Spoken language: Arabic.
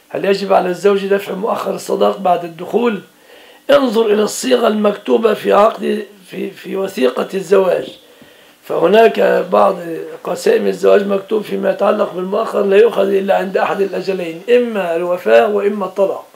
هل يجب على الزوج دفع مؤخر الصداق بعد الدخول؟ انظر إلى الصيغة المكتوبة في عقد في وثيقة الزواج، فهناك بعض قسائم الزواج مكتوب فيما يتعلق بالمؤخر لا يؤخذ إلا عند أحد الأجلين، إما الوفاة وإما الطلاق.